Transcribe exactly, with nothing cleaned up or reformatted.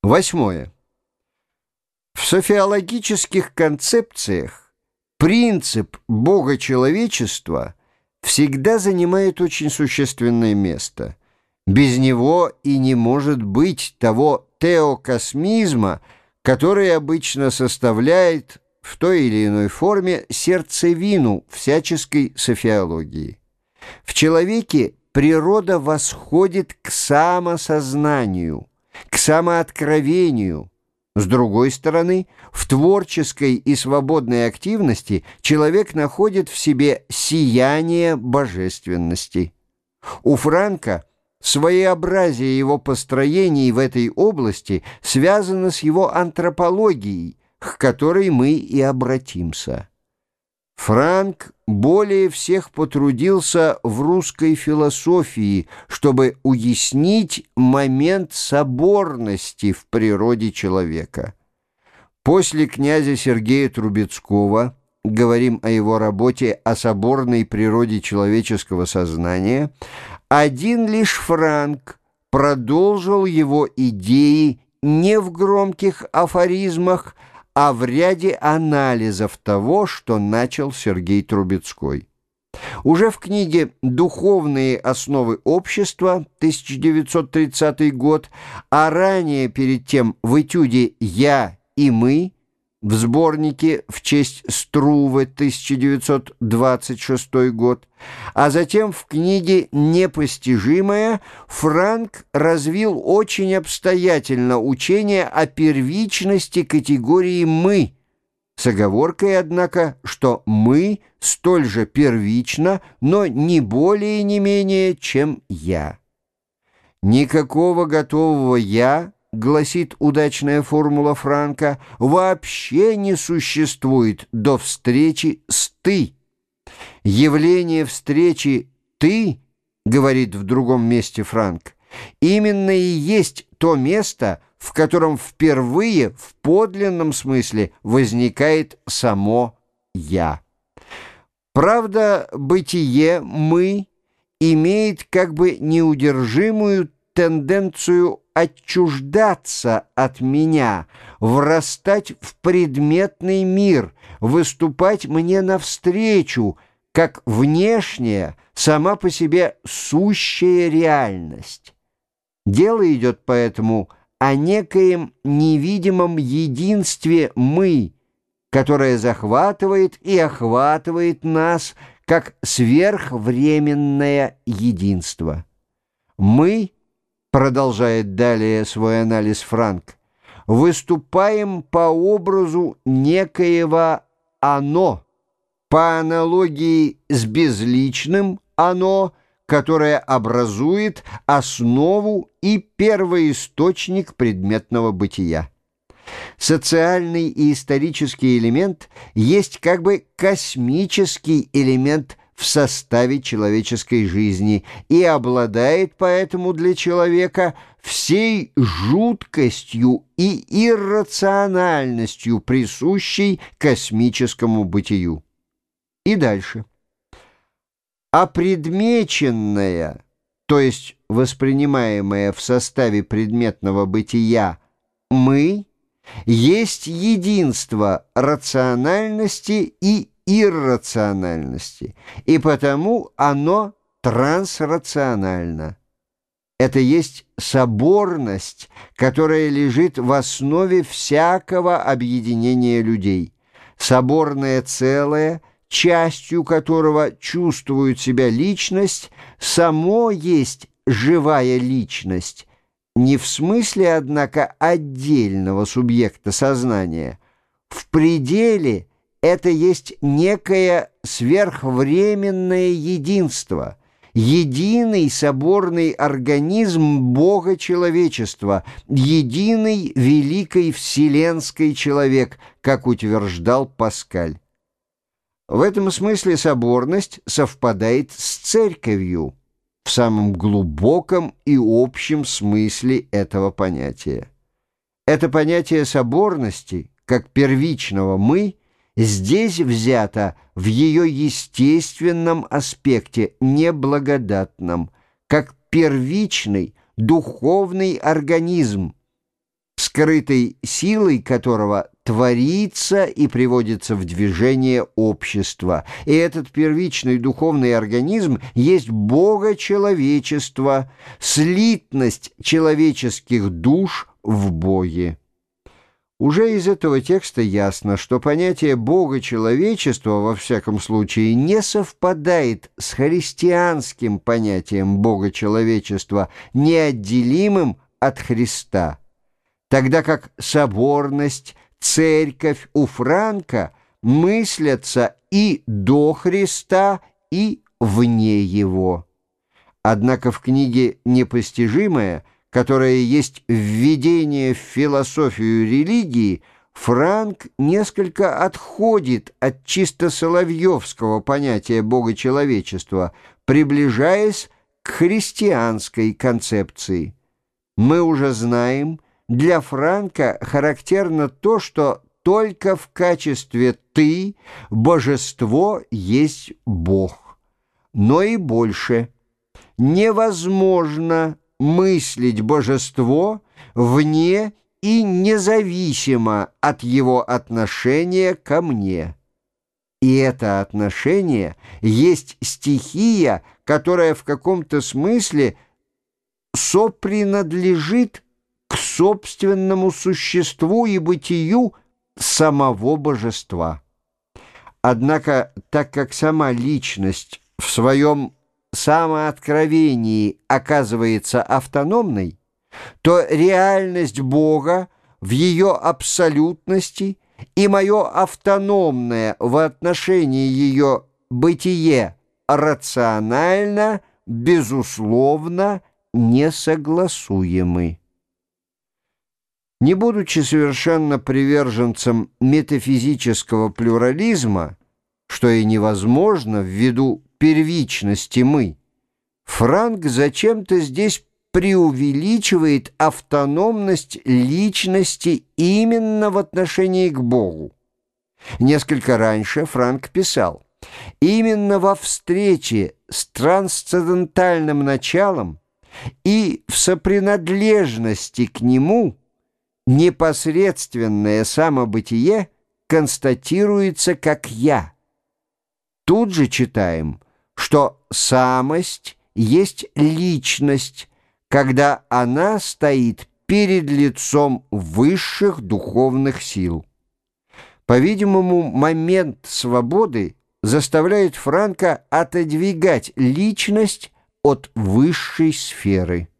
Восьмое. В софиологических концепциях принцип богочеловечества всегда занимает очень существенное место. Без него и не может быть того теокосмизма, который обычно составляет в той или иной форме сердцевину всяческой софиологии. В человеке природа восходит к самосознанию, к самооткровению. С другой стороны, в творческой и свободной активности человек находит в себе сияние божественности. У Франка своеобразие его построений в этой области связано с его антропологией, к которой мы и обратимся. Франк более всех потрудился в русской философии, чтобы уяснить момент соборности в природе человека. После князя Сергея Трубецкого, говорим о его работе о соборной природе человеческого сознания, один лишь Франк продолжил его идеи не в громких афоризмах, а в ряде анализов того, что начал Сергей Трубецкой. Уже в книге «Духовные основы общества» тысяча девятьсот тридцатый год, а ранее перед тем в этюде «Я и мы», в сборнике в честь Струве тысяча девятьсот двадцать шестой год, а затем в книге «Непостижимое» Франк развил очень обстоятельно учение о первичности категории «мы», с оговоркой, однако, что «мы» столь же первично, но не более и не менее, чем «я». Никакого готового «я», гласит удачная формула Франка, вообще не существует до встречи с «ты». Явление встречи «ты», говорит в другом месте Франк, именно и есть то место, в котором впервые в подлинном смысле возникает само «я». Правда, бытие «мы» имеет как бы неудержимую тенденцию отчуждаться от меня, врастать в предметный мир, выступать мне навстречу, как внешняя, сама по себе сущая реальность. Дело идет поэтому о некоем невидимом единстве «мы», которое захватывает и охватывает нас, как сверхвременное единство. «Мы», продолжает далее свой анализ Франк, выступаем по образу некоего «оно», по аналогии с безличным «оно», которое образует основу и первоисточник предметного бытия. Социальный и исторический элемент есть как бы космический элемент в составе человеческой жизни и обладает поэтому для человека всей жуткостью и иррациональностью, присущей космическому бытию. И дальше. Опредмеченное, то есть воспринимаемое в составе предметного бытия «мы», есть единство рациональности и иррациональности, и потому оно трансрационально. Это есть соборность, которая лежит в основе всякого объединения людей. Соборное целое, частью которого чувствует себя личность, само есть живая личность, не в смысле, однако, отдельного субъекта сознания. В пределе это есть некое сверхвременное единство, единый соборный организм Бога человечества, единый великий вселенский человек, как утверждал Паскаль. В этом смысле соборность совпадает с церковью в самом глубоком и общем смысле этого понятия. Это понятие соборности, как первичного «мы», здесь взято в ее естественном аспекте, неблагодатном, как первичный духовный организм, с скрытой силой которого творится и приводится в движение общество. И этот первичный духовный организм есть Бога-человечество, слитность человеческих душ в Боге. Уже из этого текста ясно, что понятие Бога-человечества, во всяком случае, не совпадает с христианским понятием Бога-человечества, неотделимым от Христа, тогда как соборность, церковь у Франка мыслятся и до Христа, и вне Его. Однако в книге «Непостижимое», которая есть введение в философию религии, Франк несколько отходит от чисто соловьевского понятия богочеловечества, приближаясь к христианской концепции. Мы уже знаем, для Франка характерно то, что только в качестве «ты» божество есть Бог. Но и больше. Невозможно мыслить божество вне и независимо от его отношения ко мне. И это отношение есть стихия, которая в каком-то смысле сопринадлежит к собственному существу и бытию самого божества. Однако, так как сама личность в своем самооткровении оказывается автономной, то реальность Бога в ее абсолютности и мое автономное в отношении ее бытие рационально, безусловно, несогласуемы. Не будучи совершенно приверженцем метафизического плюрализма, что и невозможно ввиду первичности «мы», Франк зачем-то здесь преувеличивает автономность личности именно в отношении к Богу. Несколько раньше Франк писал: «Именно во встрече с трансцендентальным началом и в сопринадлежности к нему непосредственное самобытие констатируется как «я». Тут же читаем, что самость есть личность, когда она стоит перед лицом высших духовных сил. По-видимому, момент свободы заставляет Франка отодвигать личность от высшей сферы.